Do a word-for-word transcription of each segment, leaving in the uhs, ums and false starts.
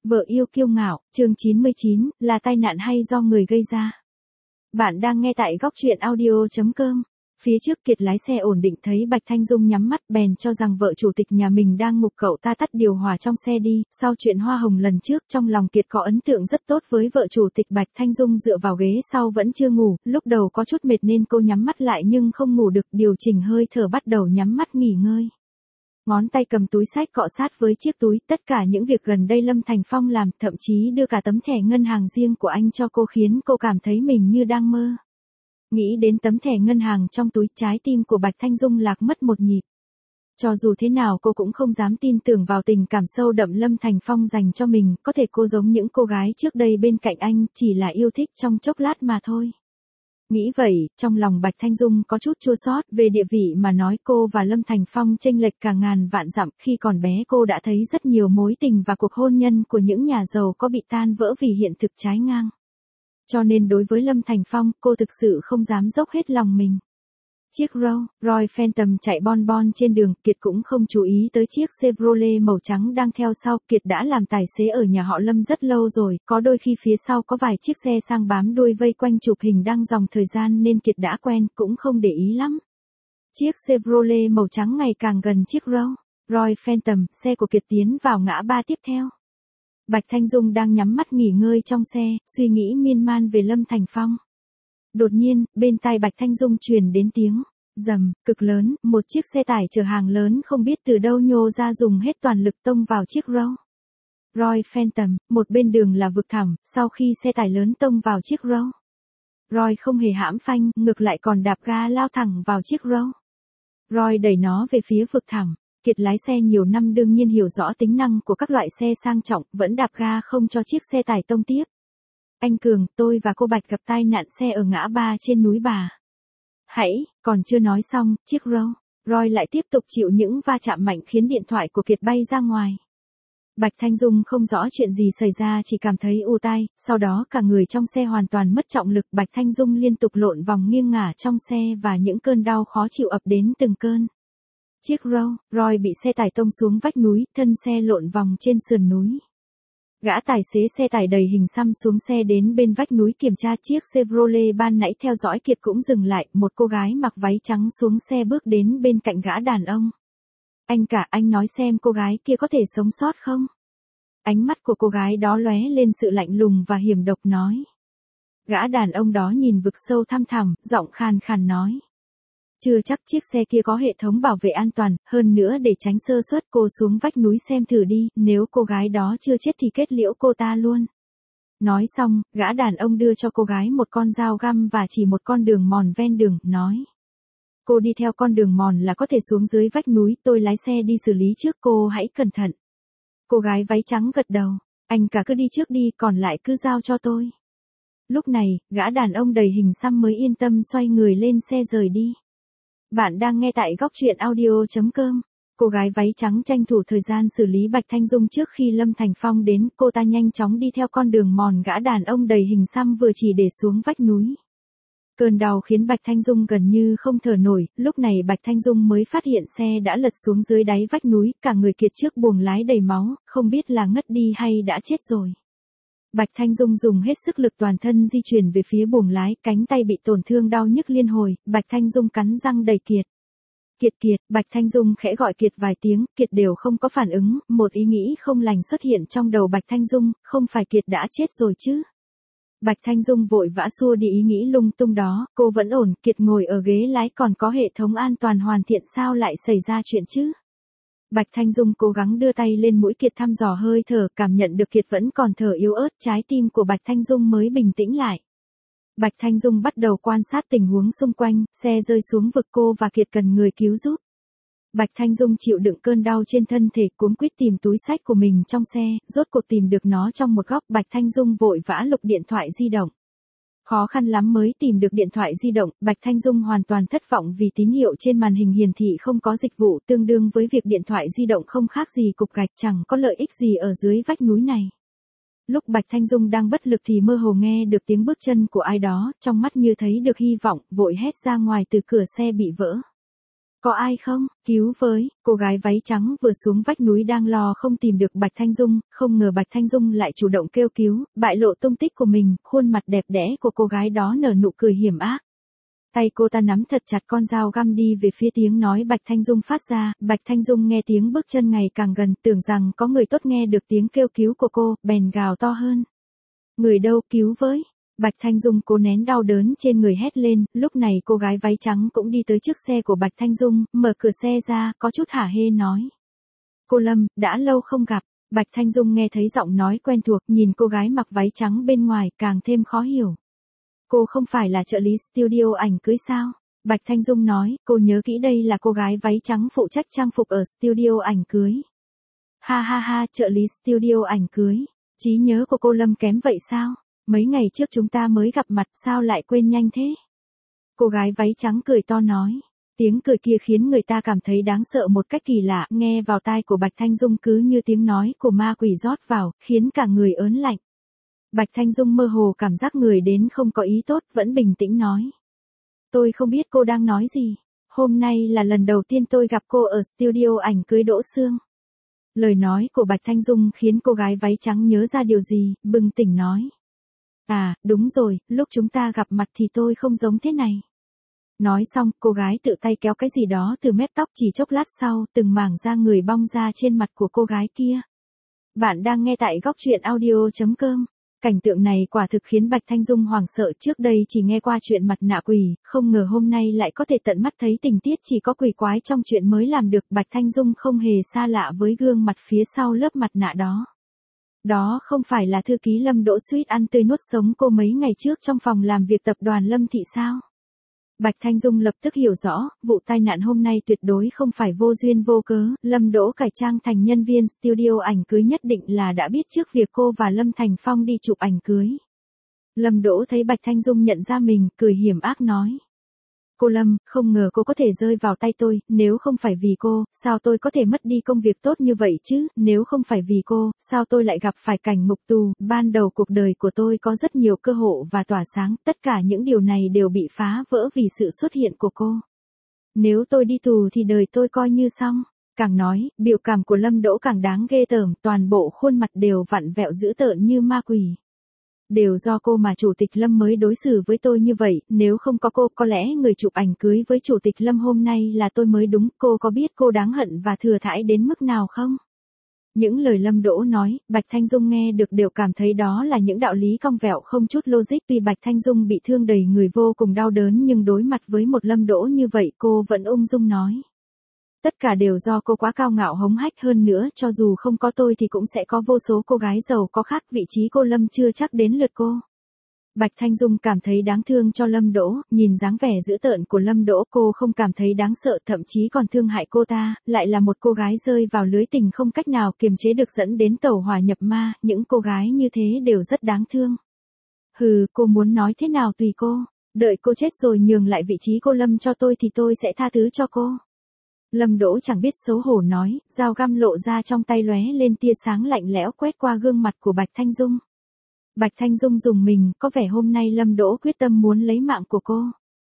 Vợ yêu kiêu ngạo, chương chín mươi chín, là tai nạn hay do người gây ra? Bạn đang nghe tại góc truyện audio chấm com. Phía trước Kiệt lái xe ổn định thấy Bạch Thanh Dung nhắm mắt bèn cho rằng vợ chủ tịch nhà mình đang ngục, cậu ta tắt điều hòa trong xe đi. Sau chuyện hoa hồng lần trước, trong lòng Kiệt có ấn tượng rất tốt với vợ chủ tịch. Bạch Thanh Dung dựa vào ghế sau vẫn chưa ngủ, lúc đầu có chút mệt nên cô nhắm mắt lại nhưng không ngủ được, điều chỉnh hơi thở bắt đầu nhắm mắt nghỉ ngơi. Ngón tay cầm túi xách cọ sát với chiếc túi, tất cả những việc gần đây Lâm Thành Phong làm, thậm chí đưa cả tấm thẻ ngân hàng riêng của anh cho cô khiến cô cảm thấy mình như đang mơ. Nghĩ đến tấm thẻ ngân hàng trong túi, trái tim của Bạch Thanh Dung lạc mất một nhịp. Cho dù thế nào cô cũng không dám tin tưởng vào tình cảm sâu đậm Lâm Thành Phong dành cho mình, có thể cô giống những cô gái trước đây bên cạnh anh, chỉ là yêu thích trong chốc lát mà thôi. Nghĩ vậy, trong lòng Bạch Thanh Dung có chút chua xót, về địa vị mà nói cô và Lâm Thành Phong chênh lệch cả ngàn vạn dặm, khi còn bé cô đã thấy rất nhiều mối tình và cuộc hôn nhân của những nhà giàu có bị tan vỡ vì hiện thực trái ngang. Cho nên đối với Lâm Thành Phong, cô thực sự không dám dốc hết lòng mình. Chiếc Rolls Royce Phantom chạy bon bon trên đường, Kiệt cũng không chú ý tới chiếc Chevrolet màu trắng đang theo sau. Kiệt đã làm tài xế ở nhà họ Lâm rất lâu rồi, có đôi khi phía sau có vài chiếc xe sang bám đuôi vây quanh chụp hình đăng dòng thời gian nên Kiệt đã quen, cũng không để ý lắm. Chiếc Chevrolet màu trắng ngày càng gần chiếc Rolls Royce Phantom, xe của Kiệt tiến vào ngã ba tiếp theo. Bạch Thanh Dung đang nhắm mắt nghỉ ngơi trong xe, suy nghĩ miên man về Lâm Thành Phong. Đột nhiên, bên tai Bạch Thanh Dung truyền đến tiếng rầm cực lớn, một chiếc xe tải chở hàng lớn không biết từ đâu nhô ra dùng hết toàn lực tông vào chiếc Rolls Royce Phantom. Một bên đường là vực thẳm, sau khi xe tải lớn tông vào chiếc Rolls Royce không hề hãm phanh, ngược lại còn đạp ga lao thẳng vào chiếc Rolls Royce, đẩy nó về phía vực thẳm. Kiệt lái xe nhiều năm đương nhiên hiểu rõ tính năng của các loại xe sang trọng, vẫn đạp ga không cho chiếc xe tải tông tiếp. Anh Cường, tôi và cô Bạch gặp tai nạn xe ở ngã ba trên núi Bà. Hãy, còn chưa nói xong, chiếc Rolls Royce lại tiếp tục chịu những va chạm mạnh khiến điện thoại của Kiệt bay ra ngoài. Bạch Thanh Dung không rõ chuyện gì xảy ra, chỉ cảm thấy ù tai, sau đó cả người trong xe hoàn toàn mất trọng lực. Bạch Thanh Dung liên tục lộn vòng nghiêng ngả trong xe và những cơn đau khó chịu ập đến từng cơn. Chiếc Rolls Royce bị xe tải tông xuống vách núi, thân xe lộn vòng trên sườn núi. Gã tài xế xe tải đầy hình xăm xuống xe đến bên vách núi kiểm tra chiếc Chevrolet ban nãy theo dõi Kiệt cũng dừng lại, một cô gái mặc váy trắng xuống xe bước đến bên cạnh gã đàn ông. Anh cả, anh nói xem cô gái kia có thể sống sót không? Ánh mắt của cô gái đó lóe lên sự lạnh lùng và hiểm độc nói. Gã đàn ông đó nhìn vực sâu thăm thẳm, giọng khàn khàn nói. Chưa chắc, chiếc xe kia có hệ thống bảo vệ an toàn, hơn nữa để tránh sơ suất cô xuống vách núi xem thử đi, nếu cô gái đó chưa chết thì kết liễu cô ta luôn. Nói xong, gã đàn ông đưa cho cô gái một con dao găm và chỉ một con đường mòn ven đường, nói. Cô đi theo con đường mòn là có thể xuống dưới vách núi, tôi lái xe đi xử lý trước, cô hãy cẩn thận. Cô gái váy trắng gật đầu, anh cả cứ đi trước đi, còn lại cứ giao cho tôi. Lúc này, gã đàn ông đầy hình xăm mới yên tâm xoay người lên xe rời đi. Bạn đang nghe tại góc truyện audio chấm com. Cô gái váy trắng tranh thủ thời gian xử lý Bạch Thanh Dung trước khi Lâm Thành Phong đến, cô ta nhanh chóng đi theo con đường mòn gã đàn ông đầy hình xăm vừa chỉ để xuống vách núi. Cơn đau khiến Bạch Thanh Dung gần như không thở nổi, lúc này Bạch Thanh Dung mới phát hiện xe đã lật xuống dưới đáy vách núi, cả người Kiệt trước buồng lái đầy máu, không biết là ngất đi hay đã chết rồi. Bạch Thanh Dung dùng hết sức lực toàn thân di chuyển về phía buồng lái, cánh tay bị tổn thương đau nhức liên hồi, Bạch Thanh Dung cắn răng đẩy Kiệt. Kiệt Kiệt, Bạch Thanh Dung khẽ gọi Kiệt vài tiếng, Kiệt đều không có phản ứng, một ý nghĩ không lành xuất hiện trong đầu Bạch Thanh Dung, không phải Kiệt đã chết rồi chứ? Bạch Thanh Dung vội vã xua đi ý nghĩ lung tung đó, cô vẫn ổn, Kiệt ngồi ở ghế lái còn có hệ thống an toàn hoàn thiện, sao lại xảy ra chuyện chứ? Bạch Thanh Dung cố gắng đưa tay lên mũi Kiệt thăm dò hơi thở, cảm nhận được Kiệt vẫn còn thở yếu ớt, trái tim của Bạch Thanh Dung mới bình tĩnh lại. Bạch Thanh Dung bắt đầu quan sát tình huống xung quanh, xe rơi xuống vực, cô và Kiệt cần người cứu giúp. Bạch Thanh Dung chịu đựng cơn đau trên thân thể, cuống quýt tìm túi xách của mình trong xe, rốt cuộc tìm được nó trong một góc. Bạch Thanh Dung vội vã lục điện thoại di động. Khó khăn lắm mới tìm được điện thoại di động, Bạch Thanh Dung hoàn toàn thất vọng vì tín hiệu trên màn hình hiển thị không có dịch vụ, tương đương với việc điện thoại di động không khác gì cục gạch, chẳng có lợi ích gì ở dưới vách núi này. Lúc Bạch Thanh Dung đang bất lực thì mơ hồ nghe được tiếng bước chân của ai đó, trong mắt như thấy được hy vọng, vội hét ra ngoài từ cửa xe bị vỡ. có ai không, cứu với, cô gái váy trắng vừa xuống vách núi đang lo không tìm được Bạch Thanh Dung, không ngờ Bạch Thanh Dung lại chủ động kêu cứu, bại lộ tung tích của mình, khuôn mặt đẹp đẽ của cô gái đó nở nụ cười hiểm ác. Tay cô ta nắm thật chặt con dao găm đi về phía tiếng nói Bạch Thanh Dung phát ra, Bạch Thanh Dung nghe tiếng bước chân ngày càng gần, tưởng rằng có người tốt nghe được tiếng kêu cứu của cô, bèn gào to hơn. Người đâu, cứu với. Bạch Thanh Dung cố nén đau đớn trên người hét lên, lúc này cô gái váy trắng cũng đi tới trước xe của Bạch Thanh Dung, mở cửa xe ra, có chút hả hê nói. Cô Lâm, đã lâu không gặp. Bạch Thanh Dung nghe thấy giọng nói quen thuộc, nhìn cô gái mặc váy trắng bên ngoài, càng thêm khó hiểu. Cô không phải là trợ lý studio ảnh cưới sao? Bạch Thanh Dung nói, cô nhớ kỹ đây là cô gái váy trắng phụ trách trang phục ở studio ảnh cưới. Ha ha ha, trợ lý studio ảnh cưới. Trí nhớ của cô Lâm kém vậy sao? Mấy ngày trước chúng ta mới gặp mặt sao lại quên nhanh thế? Cô gái váy trắng cười to nói. Tiếng cười kia khiến người ta cảm thấy đáng sợ một cách kỳ lạ, nghe vào tai của Bạch Thanh Dung cứ như tiếng nói của ma quỷ rót vào, khiến cả người ớn lạnh. Bạch Thanh Dung mơ hồ cảm giác người đến không có ý tốt, vẫn bình tĩnh nói. Tôi không biết cô đang nói gì. Hôm nay là lần đầu tiên tôi gặp cô ở studio ảnh cưới Đỗ Sương. Lời nói của Bạch Thanh Dung khiến cô gái váy trắng nhớ ra điều gì, bừng tỉnh nói. À, đúng rồi, lúc chúng ta gặp mặt thì tôi không giống thế này. Nói xong, cô gái tự tay kéo cái gì đó từ mép tóc, chỉ chốc lát sau, từng mảng da người bong ra trên mặt của cô gái kia. Bạn đang nghe tại góc truyện audio chấm com. Cảnh tượng này quả thực khiến Bạch Thanh Dung hoảng sợ, trước đây chỉ nghe qua chuyện mặt nạ quỷ, không ngờ hôm nay lại có thể tận mắt thấy tình tiết chỉ có quỷ quái trong chuyện mới làm được. Bạch Thanh Dung không hề xa lạ với gương mặt phía sau lớp mặt nạ đó. Đó không phải là thư ký Lâm Đỗ suýt ăn tươi nuốt sống cô mấy ngày trước trong phòng làm việc tập đoàn Lâm Thị sao? Bạch Thanh Dung lập tức hiểu rõ, vụ tai nạn hôm nay tuyệt đối không phải vô duyên vô cớ, Lâm Đỗ cải trang thành nhân viên studio ảnh cưới nhất định là đã biết trước việc cô và Lâm Thành Phong đi chụp ảnh cưới. Lâm Đỗ thấy Bạch Thanh Dung nhận ra mình, cười hiểm ác nói. Cô Lâm, không ngờ cô có thể rơi vào tay tôi, nếu không phải vì cô, sao tôi có thể mất đi công việc tốt như vậy chứ, nếu không phải vì cô, sao tôi lại gặp phải cảnh ngục tù, ban đầu cuộc đời của tôi có rất nhiều cơ hội và tỏa sáng, tất cả những điều này đều bị phá vỡ vì sự xuất hiện của cô. Nếu tôi đi tù thì đời tôi coi như xong. Càng nói, biểu cảm của Lâm Đỗ càng đáng ghê tởm, toàn bộ khuôn mặt đều vặn vẹo dữ tợn như ma quỷ. Đều do cô mà Chủ tịch Lâm mới đối xử với tôi như vậy, nếu không có cô, có lẽ người chụp ảnh cưới với Chủ tịch Lâm hôm nay là tôi mới đúng, cô có biết cô đáng hận và thừa thãi đến mức nào không? Những lời Lâm Đỗ nói, Bạch Thanh Dung nghe được đều cảm thấy đó là những đạo lý cong vẹo không chút logic. Tuy Bạch Thanh Dung bị thương đầy người vô cùng đau đớn nhưng đối mặt với một Lâm Đỗ như vậy cô vẫn ung dung nói. Tất cả đều do cô quá cao ngạo hống hách, hơn nữa cho dù không có tôi thì cũng sẽ có vô số cô gái giàu có khác, vị trí cô Lâm chưa chắc đến lượt cô. Bạch Thanh Dung cảm thấy đáng thương cho Lâm Đỗ, nhìn dáng vẻ dữ tợn của Lâm Đỗ cô không cảm thấy đáng sợ, thậm chí còn thương hại cô ta, lại là một cô gái rơi vào lưới tình không cách nào kiềm chế được dẫn đến tẩu hỏa nhập ma, những cô gái như thế đều rất đáng thương. Hừ, cô muốn nói thế nào tùy cô, đợi cô chết rồi nhường lại vị trí cô Lâm cho tôi thì tôi sẽ tha thứ cho cô. Lâm Đỗ chẳng biết xấu hổ nói, dao găm lộ ra trong tay lóe lên tia sáng lạnh lẽo quét qua gương mặt của Bạch Thanh Dung. Bạch Thanh Dung dùng mình, có vẻ hôm nay Lâm Đỗ quyết tâm muốn lấy mạng của cô.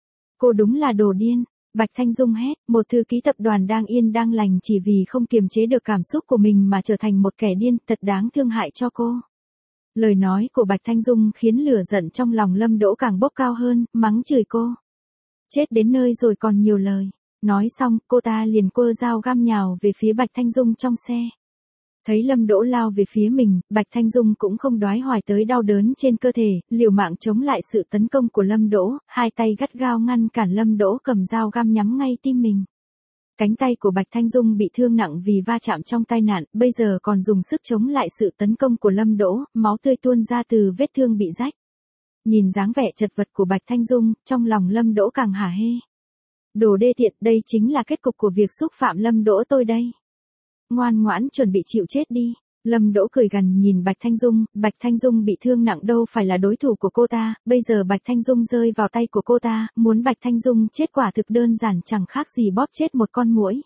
Cô đúng là đồ điên. Bạch Thanh Dung hét, một thư ký tập đoàn đang yên đang lành chỉ vì không kiềm chế được cảm xúc của mình mà trở thành một kẻ điên, thật đáng thương hại cho cô. Lời nói của Bạch Thanh Dung khiến lửa giận trong lòng Lâm Đỗ càng bốc cao hơn, mắng chửi cô. Chết đến nơi rồi còn nhiều lời. Nói xong, cô ta liền quơ dao găm nhào về phía Bạch Thanh Dung trong xe. Thấy Lâm Đỗ lao về phía mình, Bạch Thanh Dung cũng không đoái hoài tới đau đớn trên cơ thể, liều mạng chống lại sự tấn công của Lâm Đỗ, hai tay gắt gao ngăn cản Lâm Đỗ cầm dao găm nhắm ngay tim mình. Cánh tay của Bạch Thanh Dung bị thương nặng vì va chạm trong tai nạn, bây giờ còn dùng sức chống lại sự tấn công của Lâm Đỗ, máu tươi tuôn ra từ vết thương bị rách. Nhìn dáng vẻ chật vật của Bạch Thanh Dung, trong lòng Lâm Đỗ càng hả hê. Đồ đê tiện, đây chính là kết cục của việc xúc phạm Lâm Đỗ tôi đây. Ngoan ngoãn chuẩn bị chịu chết đi. Lâm Đỗ cười gằn nhìn Bạch Thanh Dung, Bạch Thanh Dung bị thương nặng đâu phải là đối thủ của cô ta, bây giờ Bạch Thanh Dung rơi vào tay của cô ta, muốn Bạch Thanh Dung chết quả thực đơn giản chẳng khác gì bóp chết một con muỗi.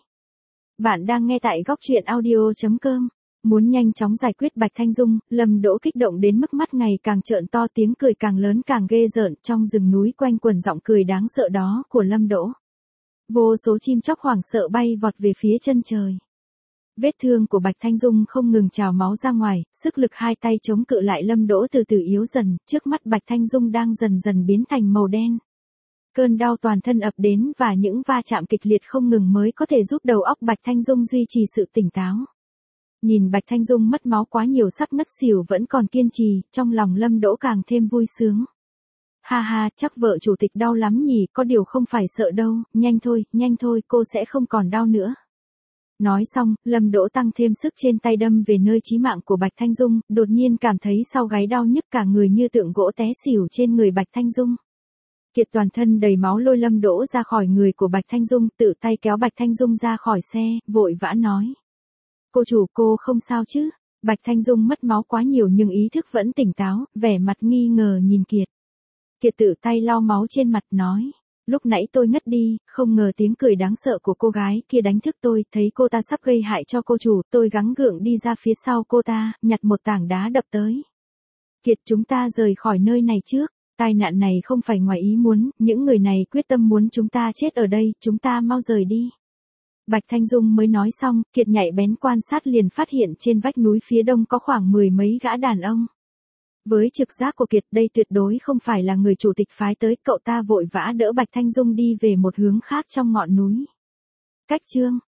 Bạn đang nghe tại góc truyện audio chấm com. Muốn nhanh chóng giải quyết Bạch Thanh Dung, Lâm Đỗ kích động đến mức mắt ngày càng trợn to, tiếng cười càng lớn càng ghê rợn, trong rừng núi quanh quẩn giọng cười đáng sợ đó của Lâm Đỗ. Vô số chim chóc hoảng sợ bay vọt về phía chân trời. Vết thương của Bạch Thanh Dung không ngừng trào máu ra ngoài, sức lực hai tay chống cự lại Lâm Đỗ từ từ yếu dần, trước mắt Bạch Thanh Dung đang dần dần biến thành màu đen. Cơn đau toàn thân ập đến và những va chạm kịch liệt không ngừng mới có thể giúp đầu óc Bạch Thanh Dung duy trì sự tỉnh táo. Nhìn Bạch Thanh Dung mất máu quá nhiều sắp ngất xỉu vẫn còn kiên trì, trong lòng Lâm Đỗ càng thêm vui sướng. Ha ha, chắc vợ chủ tịch đau lắm nhỉ, có điều không phải sợ đâu, nhanh thôi, nhanh thôi, cô sẽ không còn đau nữa. Nói xong, Lâm Đỗ tăng thêm sức trên tay đâm về nơi chí mạng của Bạch Thanh Dung, đột nhiên cảm thấy sau gáy đau nhức cả người như tượng gỗ té xỉu trên người Bạch Thanh Dung. Kiệt toàn thân đầy máu lôi Lâm Đỗ ra khỏi người của Bạch Thanh Dung, tự tay kéo Bạch Thanh Dung ra khỏi xe, vội vã nói. Cô chủ, cô không sao chứ? Bạch Thanh Dung mất máu quá nhiều nhưng ý thức vẫn tỉnh táo, vẻ mặt nghi ngờ nhìn Kiệt. Kiệt tự tay lau máu trên mặt nói. Lúc nãy tôi ngất đi, không ngờ tiếng cười đáng sợ của cô gái kia đánh thức tôi, thấy cô ta sắp gây hại cho cô chủ, tôi gắng gượng đi ra phía sau cô ta, nhặt một tảng đá đập tới. Kiệt, chúng ta rời khỏi nơi này trước, tai nạn này không phải ngoài ý muốn, những người này quyết tâm muốn chúng ta chết ở đây, chúng ta mau rời đi. Bạch Thanh Dung mới nói xong, Kiệt nhạy bén quan sát liền phát hiện trên vách núi phía đông có khoảng mười mấy gã đàn ông. Với trực giác của Kiệt đây tuyệt đối không phải là người chủ tịch phái tới, cậu ta vội vã đỡ Bạch Thanh Dung đi về một hướng khác trong ngọn núi. Cách chương